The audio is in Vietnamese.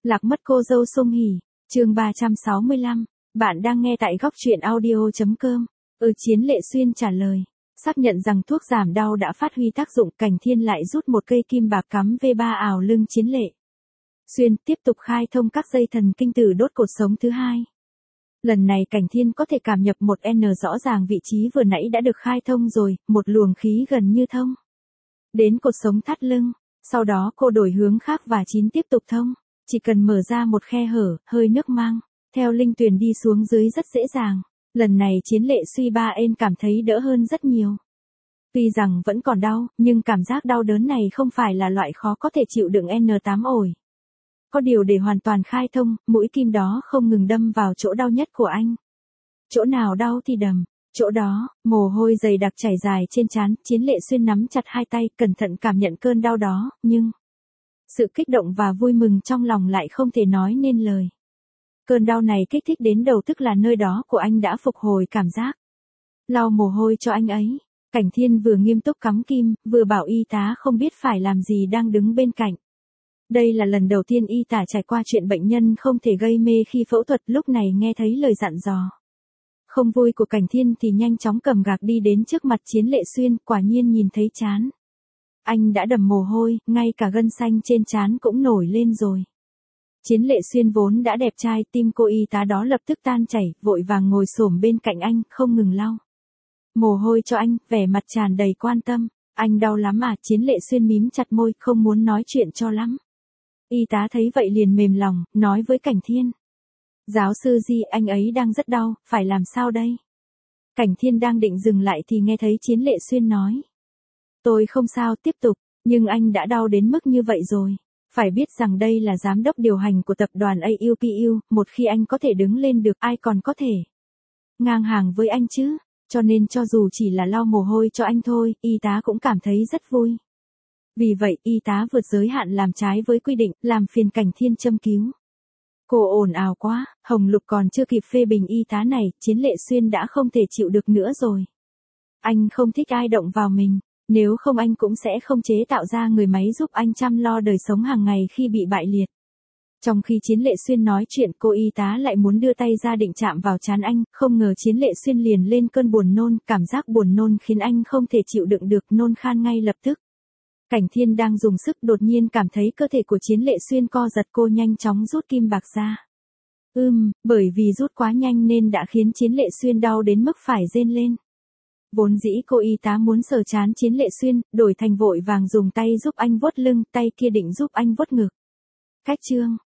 Lạc mất cô dâu Sung Hỉ, chương 365, bạn đang nghe tại góc truyện audio.com. Chiến Lệ Xuyên trả lời, xác nhận rằng thuốc giảm đau đã phát huy tác dụng, Cảnh Thiên lại rút một cây kim bạc cắm V3 ảo lưng Chiến Lệ Xuyên, tiếp tục khai thông các dây thần kinh từ đốt cột sống thứ hai. Lần này Cảnh Thiên có thể cảm nhập một N rõ ràng vị trí vừa nãy đã được khai thông rồi, một luồng khí gần như thông đến cột sống thắt lưng, sau đó cô đổi hướng khác và tiếp tục thông. Chỉ cần mở ra một khe hở, hơi nước mang theo linh tuyền đi xuống dưới rất dễ dàng. Lần này Chiến Lệ Suy Ba En cảm thấy đỡ hơn rất nhiều. Tuy rằng vẫn còn đau, nhưng cảm giác đau đớn này không phải là loại khó có thể chịu đựng N8 ổi. Có điều để hoàn toàn khai thông, mũi kim đó không ngừng đâm vào chỗ đau nhất của anh. Chỗ nào đau thì đầm chỗ đó, mồ hôi dày đặc chảy dài trên trán, Chiến Lệ Xuyên nắm chặt hai tay, cẩn thận cảm nhận cơn đau đó, nhưng sự kích động và vui mừng trong lòng lại không thể nói nên lời. Cơn đau này kích thích đến đầu, tức là nơi đó của anh đã phục hồi cảm giác. Lau mồ hôi cho anh ấy, Cảnh Thiên vừa nghiêm túc cắm kim, vừa bảo y tá không biết phải làm gì đang đứng bên cạnh. Đây là lần đầu tiên y tá trải qua chuyện bệnh nhân không thể gây mê khi phẫu thuật, lúc này nghe thấy lời dặn dò không vui của Cảnh Thiên thì nhanh chóng cầm gạc đi đến trước mặt Chiến Lệ Xuyên, quả nhiên nhìn thấy trán anh đã đầm mồ hôi, ngay cả gân xanh trên trán cũng nổi lên rồi. Chiến Lệ Xuyên vốn đã đẹp trai, tim cô y tá đó lập tức tan chảy, vội vàng ngồi xổm bên cạnh anh, không ngừng lau mồ hôi cho anh, vẻ mặt tràn đầy quan tâm. Anh đau lắm à? Chiến Lệ Xuyên mím chặt môi, không muốn nói chuyện cho lắm. Y tá thấy vậy liền mềm lòng, nói với Cảnh Thiên: Giáo sư Di, anh ấy đang rất đau, phải làm sao đây? Cảnh Thiên đang định dừng lại thì nghe thấy Chiến Lệ Xuyên nói: Tôi không sao, tiếp tục, nhưng anh đã đau đến mức như vậy rồi. Phải biết rằng đây là giám đốc điều hành của tập đoàn AUPU, một khi anh có thể đứng lên được, ai còn có thể ngang hàng với anh chứ? Cho nên cho dù chỉ là lau mồ hôi cho anh thôi, y tá cũng cảm thấy rất vui. Vì vậy, y tá vượt giới hạn làm trái với quy định, làm phiền Cảnh Thiên châm cứu. Cô ồn ào quá, Hồng Lục còn chưa kịp phê bình y tá này, Chiến Lệ Xuyên đã không thể chịu được nữa rồi. Anh không thích ai động vào mình, nếu không anh cũng sẽ không chế tạo ra người máy giúp anh chăm lo đời sống hàng ngày khi bị bại liệt. Trong khi Chiến Lệ Xuyên nói chuyện, cô y tá lại muốn đưa tay ra định chạm vào trán anh, không ngờ Chiến Lệ Xuyên liền lên cơn buồn nôn, cảm giác buồn nôn khiến anh không thể chịu đựng được, nôn khan ngay lập tức. Cảnh Thiên đang dùng sức, đột nhiên cảm thấy cơ thể của Chiến Lệ Xuyên co giật, cô nhanh chóng rút kim bạc ra. Bởi vì rút quá nhanh nên đã khiến Chiến Lệ Xuyên đau đến mức phải rên lên. Vốn dĩ cô y tá muốn sờ trán Chiến Lệ Xuyên, đổi thành vội vàng dùng tay giúp anh vuốt lưng, tay kia định giúp anh vuốt ngực. Cách chương